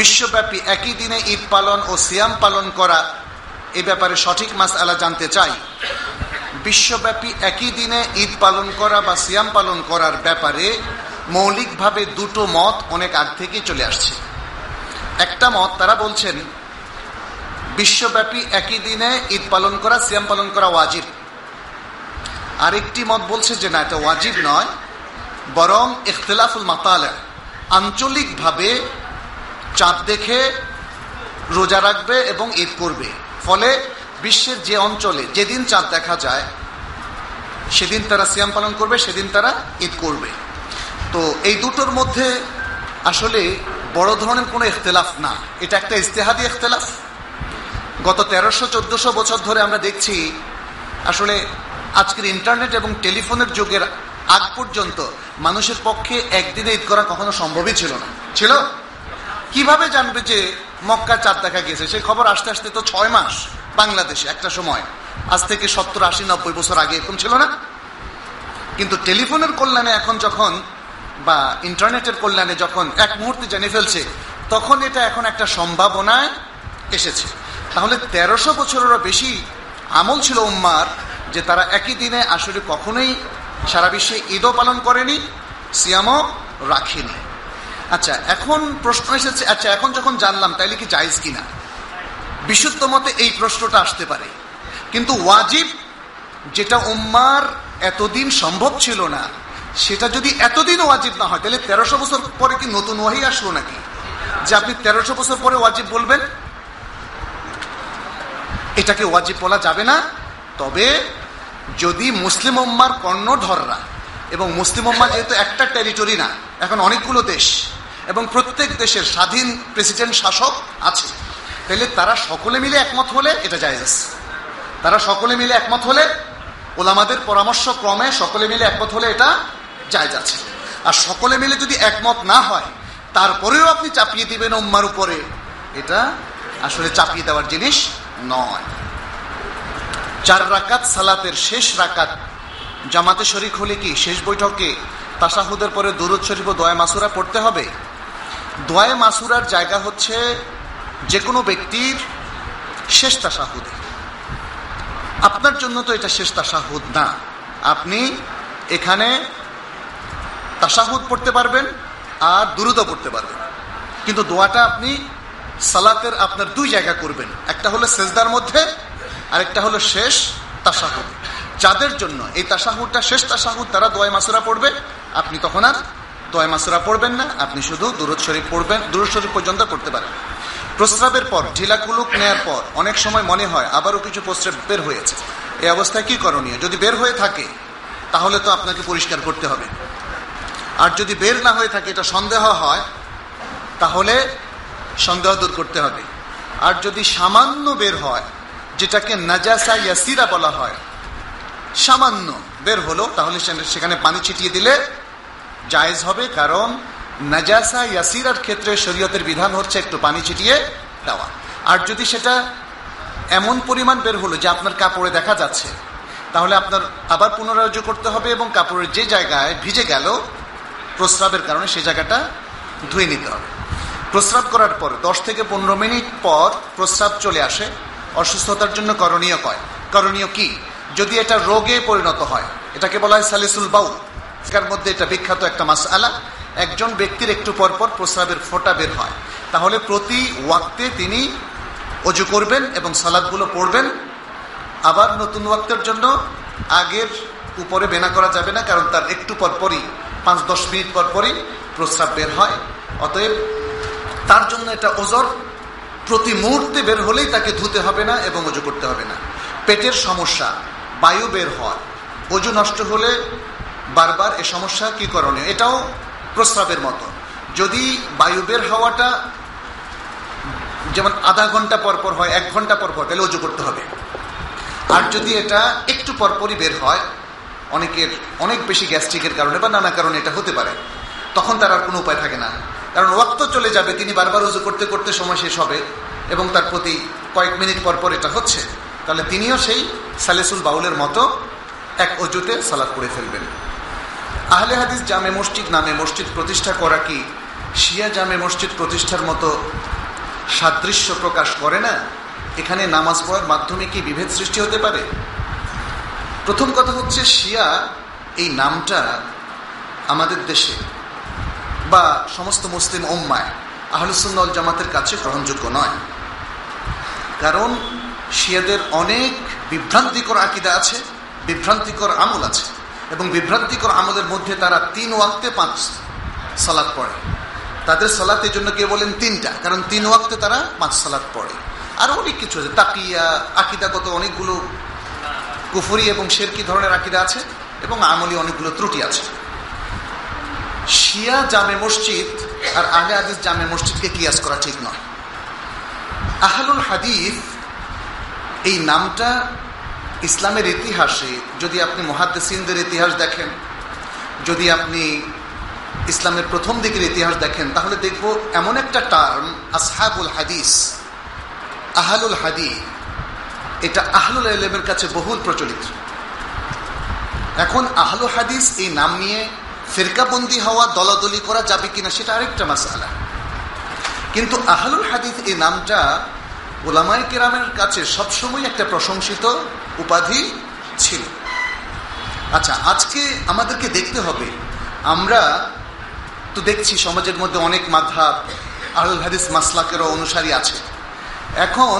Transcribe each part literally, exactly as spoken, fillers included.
বিশ্বব্যাপী একই দিনে ঈদ পালন ও সিয়াম পালন করা, এ ব্যাপারে সঠিক মাসআলা জানতে চাই। বিশ্বব্যাপী একই দিনে ঈদ পালন করা বা সিয়াম পালন করার ব্যাপারে মৌলিকভাবে দুটো মত অনেক আগ থেকেই চলে আসছে। একটা মত, তারা বলছেন বিশ্বব্যাপী একই দিনে ঈদ পালন করা, সিয়াম পালন করা ওয়াজিব। আরেকটি মত বলছে যে না, এটা ওয়াজিব নয়, বরং ইখতিলাফুল মাতালা, আঞ্চলিকভাবে চাঁদ দেখে রোজা রাখবে এবং ঈদ করবে। ফলে বিশ্বের যে অঞ্চলে যেদিন চাঁদ দেখা যায় সেদিন তারা সিয়াম পালন করবে, সেদিন তারা ঈদ করবে। তো এই দুটোর মধ্যে আসলে বড় ধরনের কোনো ইখতিলাফ না, এটা একটা ইজতিহাদি ইখতিলাফ। গত তেরোশো চোদ্দশো বছর ধরে আমরা দেখছি আসলে আজকের ইন্টারনেট এবং টেলিফোনের যুগের আগ পর্যন্ত মানুষের পক্ষে একদিনে ঈদ করা কখনো সম্ভবই ছিল না। ছিল? কিভাবে জানবে যে মক্কা চাঁদ দেখা গেছে? সেই খবর আসতে আসতে তো ছয় মাস বাংলাদেশে একটা সময়, আজ থেকে সত্তর আশি নব্বই বছর আগে এরকম ছিল না। কিন্তু টেলিফোনের কল্যাণে এখন যখন, বা ইন্টারনেটের কল্যাণে যখন এক মুহূর্তে জেনে ফেলছে, তখন এটা এখন একটা সম্ভাবনায় এসেছে। তাহলে তেরোশো বছরেরও বেশি আমল ছিল উম্মার যে তারা একই দিনে আসলে কখনোই সারা বিশ্বে ঈদও পালন করেনি, সিয়ামও রাখেনি। আচ্ছা, এখন প্রশ্ন এসেছে, আচ্ছা এখন যখন জানলাম তাইলে কি জায়েজ কিনা? বিশুদ্ধ মতে এই প্রশ্নটা আসতে পারে, কিন্তু ওয়াজিব যেটা উম্মার এতদিন সম্ভব ছিল না, সেটা যদি এতদিন ওয়াজিব না হয়, তাহলে তেরোশো বছর পরে কি নতুন ওয়াহি আসলো নাকি যে আপনি তেরোশো বছর পরে ওয়াজিব বলবেন? এটাকে ওয়াজিব বলা যাবে না। তবে যদি মুসলিম উম্মার কর্ণধররা, এবং মুসলিম উম্মা যেহেতু একটা টেরিটরি না, এখন অনেকগুলো দেশ এবং প্রত্যেক দেশের স্বাধীন প্রেসিডেন্ট শাসক আছে, তাহলে তারা সকলে মিলে একমত হলে এটা জায়েজ আছে। তারা সকলে মিলে একমত হলে, ওলামাদের পরামর্শ ক্রমে সকলে মিলে একমত হলে এটা জায়েজ আছে। আর সকলে মিলে যদি একমত না হয়, তারপরেও আপনি চাপিয়ে দিবেন উম্মার উপরে, এটা আসলে চাপিয়ে দেওয়ার জিনিস নয়। চার রাকাত সালাতের শেষ রাকাত জামাতে শরীক হলে কি শেষ বৈঠকে তাশাহুদের পরে দুরূদ শরীফ ও দোয়া মাসুরা পড়তে হবে? দোয়া মাসুরার জায়গা হচ্ছে যে কোনো ব্যক্তির শেষ তাশাহুদে। আপনার জন্য তো এটা শেষ তাশাহুদ না, আপনি এখানে তাশাহুদ পড়তে পারবেন আর দুরূদও পড়তে পারবেন, কিন্তু দোয়াটা আপনি সালাতের আপনার দুই জায়গা করবেন, একটা হলো সেজদার মধ্যে, আরেকটা হলো শেষ তাশাহুদ। যাদের জন্য এই তাশাহুদটা শেষ তাশাহুদ, তারা দোয়া মাসুরা পড়বে, আপনি তখন আর দোয়া মাসুরা পড়বেন না, আপনি শুধু দুরূদ শরীফ পড়বেন, দুরূদ শরীফ পর্যন্ত পড়তে পারেন। প্রস্রাবের পর ঢিলা কুলুক নেয়ার পর অনেক সময় মনে হয় আবারও কিছু প্রস্রাব বের হয়েছে, এই অবস্থায় কি করণীয়? যদি বের হয়ে থাকে তাহলে তো আপনাকে পরিষ্কার করতে হবে, আর যদি বের না হয়ে থাকে, এটা সন্দেহ হয়, তাহলে সন্দেহ দূর করতে হবে। আর যদি সামান্য বের হয়, যেটাকে নাজাসা ইয়াসিরা বলা হয়, সামান্য বের হলো, তাহলে সেখানে পানি ছিটিয়ে দিলে জায়েজ হবে, কারণ নাজাসা ইয়াসিরার ক্ষেত্রে শরীয়তের বিধান হচ্ছে একটু পানি ছিটিয়ে দেওয়া। আর যদি সেটা এমন পরিমাণ বের হলো যে আপনার কাপড়ে দেখা যাচ্ছে, তাহলে আপনার আবার পুনরায় ওযু করতে হবে এবং কাপড়ের যে জায়গায় ভিজে গেল প্রস্রাবের কারণে সেই জায়গাটা ধুয়ে নিতে হবে। প্রস্রাব করার পর দশ থেকে পনেরো মিনিট পর প্রস্রাব চলে আসে, অসুস্থতার জন্য করণীয় কয় করণীয় কি? যদি এটা রোগে পরিণত হয়, এটাকে বলা হয় সালিসুল বাউল, এর মধ্যে এটা বিখ্যাত একটা মাসআলা। একজন ব্যক্তির একটু পর পর প্রস্রাবের ফোঁটা বের হয়, তাহলে প্রতি ওয়াক্তে তিনি ওযু করবেন এবং সালাতগুলো পড়বেন। আবার নতুন ওয়াক্তের জন্য আগের উপরে বেনা করা যাবে না, কারণ তার একটু পর পরই, পাঁচ দশ মিনিট পর পরই প্রস্রাব বের হয়। অতএব তার জন্য এটা ওজর, প্রতি মুহূর্তে বের হলেই তাকে ধুতে হবে না এবং ওযু করতে হবে না। পেটের সমস্যা, বায়ু বের হয়, ওযু নষ্ট হলে বারবার এ সমস্যা কি করণীয়? এটাও প্রস্রাবের মতো। যদি বায়ু বের হওয়াটা যেমন আধা ঘন্টা পর পর হয়, এক ঘন্টা পর পর, তাহলে ওযু করতে হবে। আর যদি এটা একটু পরপরই বের হয়, অনেকের অনেক বেশি গ্যাস্ট্রিকের কারণে বা নানা কারণে এটা হতে পারে, তখন তার আর কোনো উপায় থাকে না, কারণ ওয়াক্ত চলে যাবে, তিনি বারবার ওযু করতে করতে সময় শেষ হবে এবং তার প্রতি কয়েক মিনিট পর পর এটা হচ্ছে, তাহলে তিনিও সেই সালিসুল বাউলের মতো এক ওযুতে সালাত পড়ে ফেলবেন। আহলে হাদিস জামে মসজিদ নামে মসজিদ প্রতিষ্ঠা করা কি শিয়া জামে মসজিদ প্রতিষ্ঠার মতো সাদৃশ্য প্রকাশ করে না, এখানে নামাজ পড়ার মাধ্যমে কি বিভেদ সৃষ্টি হতে পারে? প্রথম কথা হচ্ছে, শিয়া এই নামটা আমাদের দেশে বা সমস্ত মুসলিম উম্মায় আহলুস সুন্নাহ ওয়াল জামাতের কাছে গ্রহণযোগ্য নয়। কারণ শিয়াদের অনেক বিভ্রান্তিকর আকীদা আছে, বিভ্রান্তিকর আমল আছে, এবং বিভ্রান্তিকর আমলের মধ্যে তারা তিন ওয়াক্তে পাঁচ সালাত পড়ে। তাদের সালাত এই জন্য কে বলেন তিনটা, কারণ তিন ওয়াক্তে তারা পাঁচ সালাত পড়ে। আরো অনেক কিছু আছে, তাকিয়া, আকীদাগত অনেকগুলো কুফরি এবং শিরকি ধরনের আকীদা আছে, এবং আমলি অনেকগুলো ত্রুটি আছে। শিয়া জামে মসজিদ আর আহলে হাদিস জামে মসজিদকে কিয়াস করা ঠিক নয়। আহলুল হাদিস এই নামটা ইসলামের ইতিহাসে, যদি আপনি মুহাদ্দিসিনদের ইতিহাস দেখেন, যদি আপনি ইসলামের প্রথম দিকের ইতিহাস দেখেন, তাহলে দেখব এমন একটা টার্ম আসহাবুল হাদিস, আহলুল হাদিস, এটা আহলুল ইলমের কাছে বহুল প্রচলিত। এখন আহলুল হাদিস এই নাম নিয়ে ফিরকাবন্দি হওয়া, দলাদলি করা যাবে কিনা সেটা আরেকটা মাসআলা। কিন্তু আহলুল হাদিস এই নামটা উলামায়ে কেরামের কাছে সবসময় একটা প্রশংসিত উপাধি ছিল। আচ্ছা, আজকে আমাদেরকে দেখতে হবে, আমরা তো দেখছি সমাজের মধ্যে অনেক মাযহাব, আহলুল হাদিস মাসলাকেরও অনুসারী আছে। এখন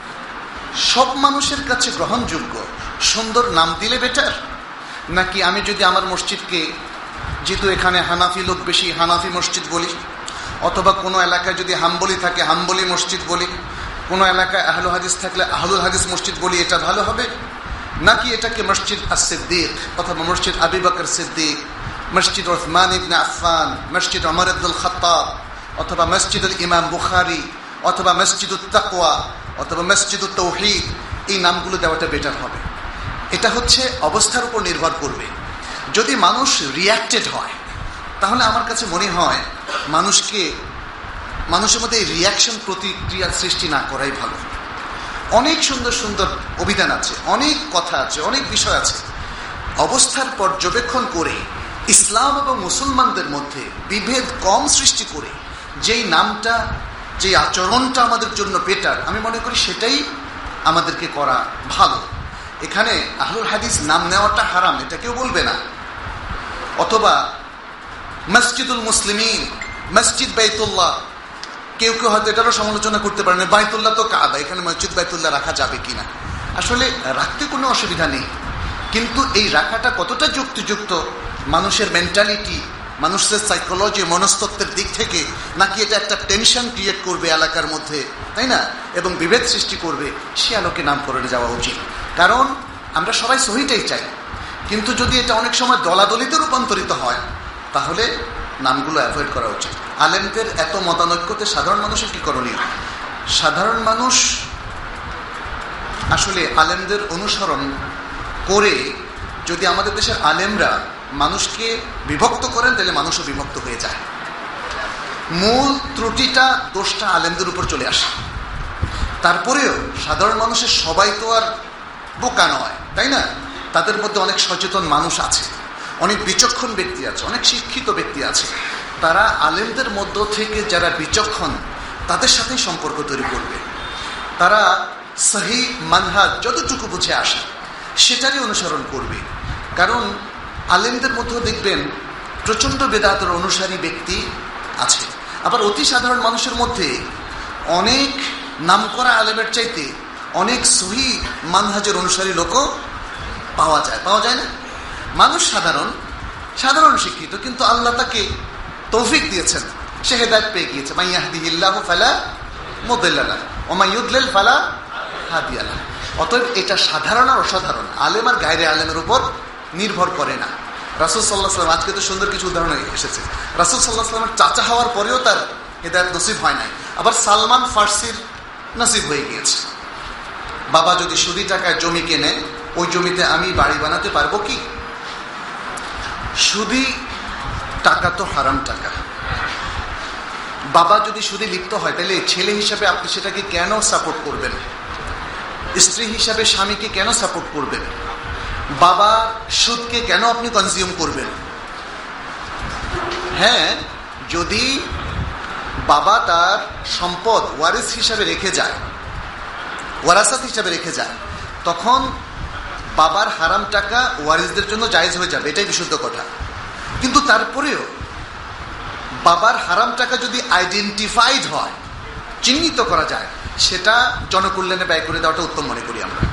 সব মানুষের কাছে গ্রহণযোগ্য সুন্দর নাম দিলে বেটার, নাকি আমি যদি আমার মসজিদকে, যেহেতু এখানে হানাফি লোক বেশি, হানাফি মসজিদ বলি, অথবা কোনো এলাকায় যদি হাম্বলি থাকে হাম্বলি মসজিদ বলি, কোনো এলাকায় আহলুল হাদিস থাকলে আহলুল হাদিস মসজিদ বলি, এটা ভালো হবে? নাকি এটাকে মসজিদ আস-সিদ্দিক অথবা মসজিদ আবু বকর সিদ্দিক, মসজিদ উসমান ইবনে আফফান, মসজিদ ওমর ইবনুল খাত্তাব, অথবা মসজিদুল ইমাম বুখারী, অথবা মসজিদুত তাকওয়া, অথবা মসজিদুত তাওহীদ, এই নামগুলো দেওয়াটা বেটার হবে? এটা হচ্ছে অবস্থার উপর নির্ভর করবে। যদি মানুষ রিয়াক্টেড হয়, তাহলে আমার কাছে মনে হয় মানুষকে মানুষের মধ্যে এই রিয়াকশন, প্রতিক্রিয়া সৃষ্টি না করাই ভালো। অনেক সুন্দর সুন্দর অভিধান আছে, অনেক কথা আছে, অনেক বিষয় আছে। অবস্থার পর্যবেক্ষণ করে ইসলাম এবং মুসলমানদের মধ্যে বিভেদ কম সৃষ্টি করে যেই নামটা, যে আচরণটা আমাদের জন্য বেটার, আমি মনে করি সেটাই আমাদেরকে করা ভালো। এখানে আহলুল হাদিস নাম নেওয়াটা হারাম, এটা কেউ বলবে না। অথবা মসজিদুল মুসলিমিন, মসজিদ বাইতুল্লাহ, কেউ কেউ হয়তো এটারও সমালোচনা করতে পারে না, বাইতুল্লাহ তো কাবা, এখানে মসজিদ বাইতুল্লাহ রাখা যাবে কিনা। আসলে রাখতে কোনো অসুবিধা নেই, কিন্তু এই রাখাটা কতটা যুক্তিযুক্ত মানুষের মেন্টালিটি, মানুষের সাইকোলজি, মনস্তত্ত্বের দিক থেকে, নাকি এটা একটা টেনশন ক্রিয়েট করবে এলাকার মধ্যে, তাই না, এবং বিভেদ সৃষ্টি করবে, সে আলোকে নামকরণে যাওয়া উচিত। কারণ আমরা সবাই সহিটাই চাই, কিন্তু যদি এটা অনেক সময় দলাদলিতে রূপান্তরিত হয়, তাহলে নামগুলো অ্যাভয়েড করা উচিত। আলেমদের এত মতানৈক্যতে সাধারণ মানুষের কি করণীয়? সাধারণ মানুষ আসলে আলেমদের অনুসরণ করে, যদি আমাদের দেশের আলেমরা মানুষকে বিভক্ত করেন, তাহলে মানুষও বিভক্ত হয়ে যায়। মূল ত্রুটিটা, দোষটা আলেমদের উপর চলে আসে। তারপরেও সাধারণ মানুষের সবাই তো আর বোকা নয়, তাই না? তাদের মধ্যে অনেক সচেতন মানুষ আছে, অনেক বিচক্ষণ ব্যক্তি আছে, অনেক শিক্ষিত ব্যক্তি আছে। তারা আলেমদের মধ্য থেকে যারা বিচক্ষণ, তাদের সাথেই সম্পর্ক তৈরি করবে। তারা সহি মানহাজ যতটুকু বুঝে আসে সেটারই অনুসরণ করবে। কারণ আলেমদের মধ্যেও দেখবেন প্রচণ্ড বেদাতের অনুসারী ব্যক্তি আছে, আবার অতি সাধারণ মানুষের মধ্যে অনেক নামকরা আলেমের চাইতে অনেক সহি মানহাজের অনুসারী লোকও পাওয়া যায়, পাওয়া যায় না? মানুষ সাধারণ সাধারণ শিক্ষিত, কিন্তু আল্লাহ তাকে তৌফিক দিয়েছেন, সে হেদায়েত পেয়ে গিয়েছে। মান ইয়াহদিহিল্লাহু ফালা মুদিল্লা লাহু ওয়া মান ইউদ্লিল ফালা হাদিয়া লাহু। অতএব এটা সাধারণ আর অসাধারণ, আলেম আর গায়রে আলেমের উপর নির্ভর করে না। রাসূল সাল্লাল্লাহু আলাইহি ওয়াসাল্লাম, আজকে তো সুন্দর কিছু উদাহরণ এসেছে, রাসূল সাল্লাল্লাহু আলাইহি ওয়াসাল্লামের চাচা হওয়ার পরেও তার হেদায়েত নসিব হয় নাই, আবার সালমান ফার্সির নসিব হয়ে গিয়েছে। বাবা যদি সুদি টাকায় জমি কেনে, ওই জমিতে আমি বাড়ি বানাতে পারবো কি? সুদি টাকা তো হারাম টাকা। বাবা যদি সুদি লিপ্ত হয়, তাহলে ছেলে হিসাবে আপনি সেটাকে কেন সাপোর্ট করবেন? স্ত্রী হিসাবে স্বামীকে কেন সাপোর্ট করবেন? বাবা সুদকে কেন আপনি কনজিউম করবেন? হ্যাঁ, যদি বাবা তার সম্পদ ওয়ারিস হিসাবে রেখে যায়, ওয়ারাসাত হিসাবে রেখে যায়, তখন বাবার হারাম টাকা ওয়ারিসদের জন্য জায়েজ হয়ে যাবে, এটাই বিশুদ্ধ কথা। কিন্তু তারপরেও বাবার হারাম টাকা যদি আইডেন্টিফাইড হয়, চিহ্নিত করা যায়, সেটা জনকল্যাণে ব্যয় করে দেওয়াটা উত্তম মনে করি আমরা।